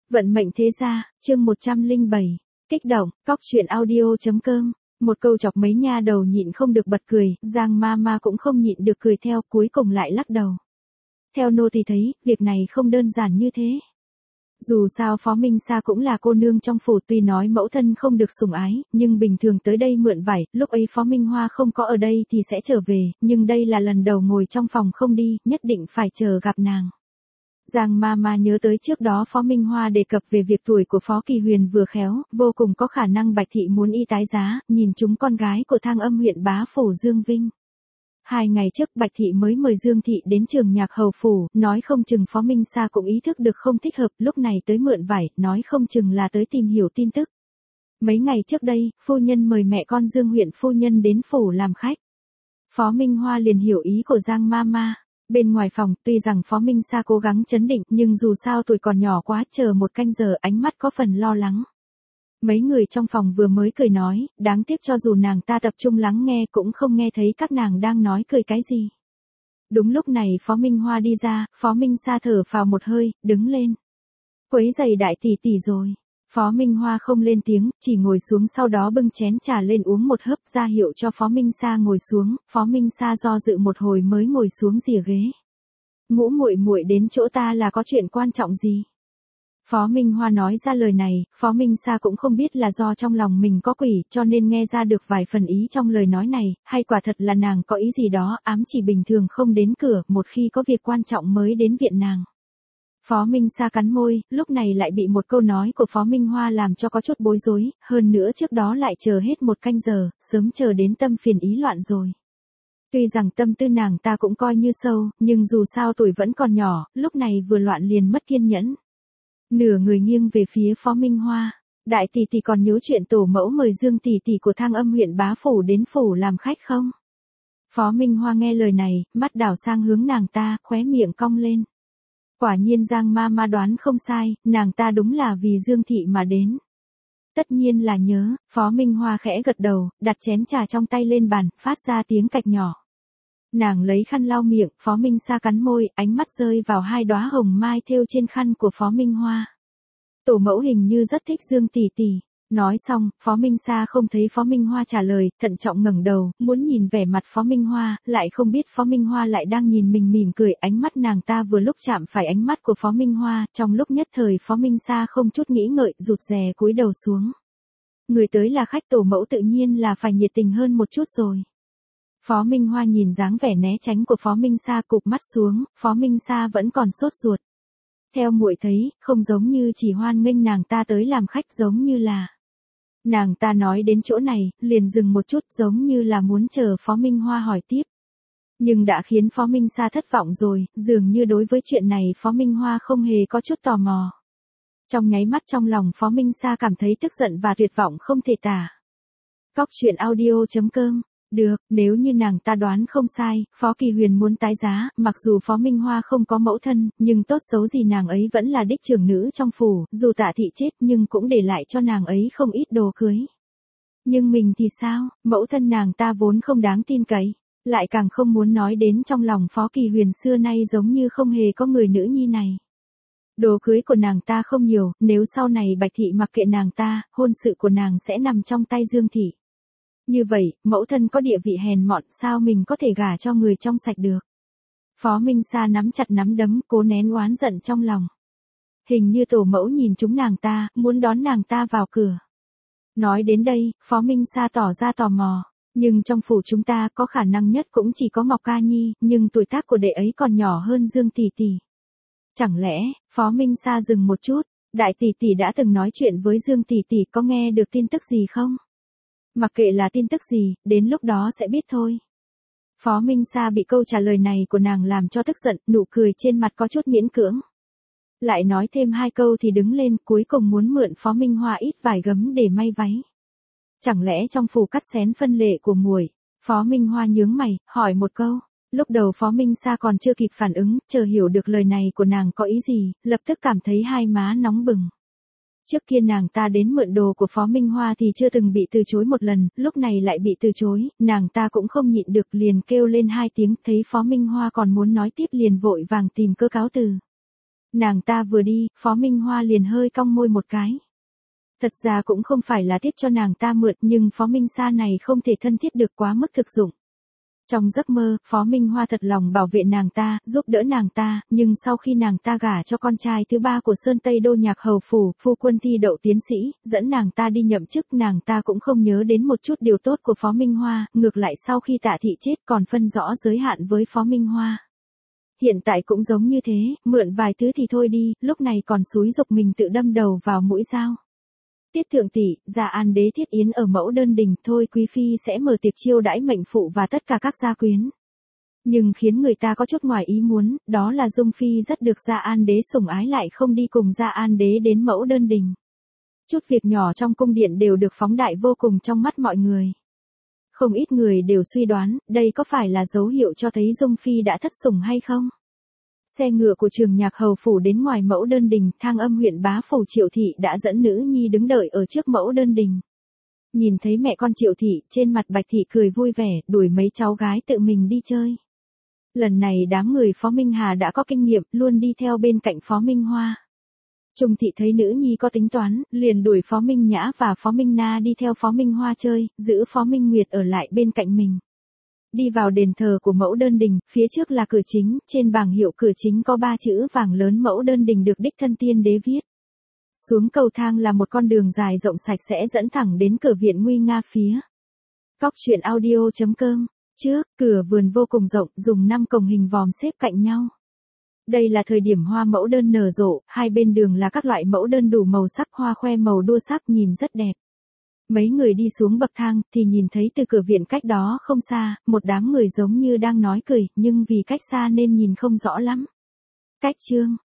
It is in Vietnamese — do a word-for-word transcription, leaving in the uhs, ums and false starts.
Vận mệnh thế gia, chương một trăm lẻ bảy, kích động, cóc truyện audio.com. Một câu chọc mấy nha đầu nhịn không được bật cười, Giang Mama cũng không nhịn được cười theo, cuối cùng lại lắc đầu. Theo nô tỳ thấy, việc này không đơn giản như thế. Dù sao Phó Minh Sa cũng là cô nương trong phủ, tuy nói mẫu thân không được sủng ái, nhưng bình thường tới đây mượn vải, lúc ấy Phó Minh Hoa không có ở đây thì sẽ trở về, nhưng đây là lần đầu ngồi trong phòng không đi, nhất định phải chờ gặp nàng. Giang Mama nhớ tới trước đó Phó Minh Hoa đề cập về việc tuổi của Phó Kỳ Huyền vừa khéo, vô cùng có khả năng Bạch Thị muốn y tái giá, nhìn chúng con gái của Thang Âm huyện bá phủ Dương Vinh. Hai ngày trước Bạch Thị mới mời Dương Thị đến trường nhạc hầu phủ, nói không chừng Phó Minh Sa cũng ý thức được không thích hợp, lúc này tới mượn vải, nói không chừng là tới tìm hiểu tin tức. Mấy ngày trước đây, phu nhân mời mẹ con Dương huyện phu nhân đến phủ làm khách. Phó Minh Hoa liền hiểu ý của Giang Mama. Bên ngoài phòng, tuy rằng Phó Minh Sa cố gắng trấn định, nhưng dù sao tuổi còn nhỏ quá, chờ một canh giờ ánh mắt có phần lo lắng. Mấy người trong phòng vừa mới cười nói, đáng tiếc cho dù nàng ta tập trung lắng nghe cũng không nghe thấy các nàng đang nói cười cái gì. Đúng lúc này Phó Minh Hoa đi ra, Phó Minh Sa thở phào một hơi, đứng lên. Quấy giày đại tỷ tỷ rồi. Phó Minh Hoa không lên tiếng, chỉ ngồi xuống, sau đó bưng chén trà lên uống một hớp, ra hiệu cho Phó Minh Sa ngồi xuống. Phó Minh Sa do dự một hồi mới ngồi xuống rìa ghế. Ngũ muội muội đến chỗ ta là có chuyện quan trọng gì? Phó Minh Hoa nói ra lời này, Phó Minh Sa cũng không biết là do trong lòng mình có quỷ, cho nên nghe ra được vài phần ý trong lời nói này, hay quả thật là nàng có ý gì đó, ám chỉ bình thường không đến cửa, một khi có việc quan trọng mới đến viện nàng. Phó Minh Sa cắn môi, lúc này lại bị một câu nói của Phó Minh Hoa làm cho có chút bối rối, hơn nữa trước đó lại chờ hết một canh giờ, sớm chờ đến tâm phiền ý loạn rồi. Tuy rằng tâm tư nàng ta cũng coi như sâu, nhưng dù sao tuổi vẫn còn nhỏ, lúc này vừa loạn liền mất kiên nhẫn. Nửa người nghiêng về phía Phó Minh Hoa, đại tỷ tỷ còn nhớ chuyện tổ mẫu mời Dương tỷ tỷ của Thang Âm huyện bá phủ đến phủ làm khách không? Phó Minh Hoa nghe lời này, mắt đảo sang hướng nàng ta, khóe miệng cong lên. Quả nhiên Giang Mama đoán không sai, nàng ta đúng là vì Dương Thị mà đến. Tất nhiên là nhớ, Phó Minh Hoa khẽ gật đầu, đặt chén trà trong tay lên bàn, phát ra tiếng cạch nhỏ. Nàng lấy khăn lau miệng, Phó Minh Sa cắn môi, ánh mắt rơi vào hai đóa hồng mai thêu trên khăn của Phó Minh Hoa. Tổ mẫu hình như rất thích Dương tỷ tỷ. Nói xong, Phó Minh Sa không thấy Phó Minh Hoa trả lời, thận trọng ngẩng đầu, muốn nhìn vẻ mặt Phó Minh Hoa, lại không biết Phó Minh Hoa lại đang nhìn mình mỉm cười, ánh mắt nàng ta vừa lúc chạm phải ánh mắt của Phó Minh Hoa, trong lúc nhất thời Phó Minh Sa không chút nghĩ ngợi, rụt rè cúi đầu xuống. Người tới là khách, tổ mẫu tự nhiên là phải nhiệt tình hơn một chút rồi. Phó Minh Hoa nhìn dáng vẻ né tránh của Phó Minh Sa, cụp mắt xuống, Phó Minh Sa vẫn còn sốt ruột. Theo muội thấy, không giống như chỉ hoan nghênh nàng ta tới làm khách, giống như là... Nàng ta nói đến chỗ này, liền dừng một chút, giống như là muốn chờ Phó Minh Hoa hỏi tiếp. Nhưng đã khiến Phó Minh Sa thất vọng rồi, dường như đối với chuyện này Phó Minh Hoa không hề có chút tò mò. Trong nháy mắt trong lòng Phó Minh Sa cảm thấy tức giận và tuyệt vọng không thể tả. Cóc truyện audio.com. Được, nếu như nàng ta đoán không sai, Phó Kỳ Huyền muốn tái giá, mặc dù Phó Minh Hoa không có mẫu thân, nhưng tốt xấu gì nàng ấy vẫn là đích trưởng nữ trong phủ, dù Tạ Thị chết nhưng cũng để lại cho nàng ấy không ít đồ cưới. Nhưng mình thì sao, mẫu thân nàng ta vốn không đáng tin cậy, lại càng không muốn nói đến, trong lòng Phó Kỳ Huyền xưa nay giống như không hề có người nữ nhi này. Đồ cưới của nàng ta không nhiều, nếu sau này Bạch Thị mặc kệ nàng ta, hôn sự của nàng sẽ nằm trong tay Dương Thị. Như vậy, mẫu thân có địa vị hèn mọn, sao mình có thể gả cho người trong sạch được? Phó Minh Sa nắm chặt nắm đấm, cố nén oán giận trong lòng. Hình như tổ mẫu nhìn chúng nàng ta, muốn đón nàng ta vào cửa. Nói đến đây, Phó Minh Sa tỏ ra tò mò. Nhưng trong phủ chúng ta có khả năng nhất cũng chỉ có Ngọc Ca Nhi, nhưng tuổi tác của đệ ấy còn nhỏ hơn Dương tỷ tỷ. Chẳng lẽ, Phó Minh Sa dừng một chút, đại tỷ tỷ đã từng nói chuyện với Dương tỷ tỷ, có nghe được tin tức gì không? Mặc kệ là tin tức gì, đến lúc đó sẽ biết thôi. Phó Minh Sa bị câu trả lời này của nàng làm cho tức giận, nụ cười trên mặt có chút miễn cưỡng. Lại nói thêm hai câu thì đứng lên, cuối cùng muốn mượn Phó Minh Hoa ít vải gấm để may váy. Chẳng lẽ trong phủ cắt xén phân lệ của muội? Phó Minh Hoa nhướng mày, hỏi một câu. Lúc đầu Phó Minh Sa còn chưa kịp phản ứng, chờ hiểu được lời này của nàng có ý gì, lập tức cảm thấy hai má nóng bừng. Trước kia nàng ta đến mượn đồ của Phó Minh Hoa thì chưa từng bị từ chối một lần, lúc này lại bị từ chối, nàng ta cũng không nhịn được liền kêu lên hai tiếng, thấy Phó Minh Hoa còn muốn nói tiếp liền vội vàng tìm cơ cáo từ. Nàng ta vừa đi, Phó Minh Hoa liền hơi cong môi một cái. Thật ra cũng không phải là thiết cho nàng ta mượn, nhưng Phó Minh Sa này không thể thân thiết được quá mức thực dụng. Trong giấc mơ, Phó Minh Hoa thật lòng bảo vệ nàng ta, giúp đỡ nàng ta, nhưng sau khi nàng ta gả cho con trai thứ ba của Sơn Tây Đô Nhạc Hầu Phủ, phu quân thi đậu tiến sĩ, dẫn nàng ta đi nhậm chức, nàng ta cũng không nhớ đến một chút điều tốt của Phó Minh Hoa, ngược lại sau khi Tạ Thị chết còn phân rõ giới hạn với Phó Minh Hoa. Hiện tại cũng giống như thế, mượn vài thứ thì thôi đi, lúc này còn xúi giục mình tự đâm đầu vào mũi dao. Tiết thượng tỷ, Gia An đế thiết yến ở Mẫu Đơn Đình, thôi quý phi sẽ mở tiệc chiêu đãi mệnh phụ và tất cả các gia quyến. Nhưng khiến người ta có chút ngoài ý muốn, đó là Dung phi rất được Gia An đế sủng ái lại không đi cùng Gia An đế đến Mẫu Đơn Đình. Chút việc nhỏ trong cung điện đều được phóng đại vô cùng trong mắt mọi người. Không ít người đều suy đoán, đây có phải là dấu hiệu cho thấy Dung phi đã thất sủng hay không? Xe ngựa của Trường Nhạc Hầu Phủ đến ngoài Mẫu Đơn Đình, Thang Âm huyện bá phủ Triệu Thị đã dẫn nữ nhi đứng đợi ở trước Mẫu Đơn Đình. Nhìn thấy mẹ con Triệu Thị, trên mặt Bạch Thị cười vui vẻ, đuổi mấy cháu gái tự mình đi chơi. Lần này đám người Phó Minh Hà đã có kinh nghiệm, luôn đi theo bên cạnh Phó Minh Hoa. Trung Thị thấy nữ nhi có tính toán, liền đuổi Phó Minh Nhã và Phó Minh Na đi theo Phó Minh Hoa chơi, giữ Phó Minh Nguyệt ở lại bên cạnh mình. Đi vào đền thờ của Mẫu Đơn Đình, phía trước là cửa chính, trên bảng hiệu cửa chính có ba chữ vàng lớn Mẫu Đơn Đình được đích thân tiên đế viết. Xuống cầu thang là một con đường dài rộng sạch sẽ dẫn thẳng đến cửa viện nguy nga phía. Cóc truyện audio chấm com. Trước, cửa vườn vô cùng rộng, dùng năm cổng hình vòm xếp cạnh nhau. Đây là thời điểm hoa mẫu đơn nở rộ, hai bên đường là các loại mẫu đơn đủ màu sắc, hoa khoe màu đua sắc nhìn rất đẹp. Mấy người đi xuống bậc thang thì nhìn thấy từ cửa viện cách đó không xa, một đám người giống như đang nói cười, nhưng vì cách xa nên nhìn không rõ lắm. Cách chương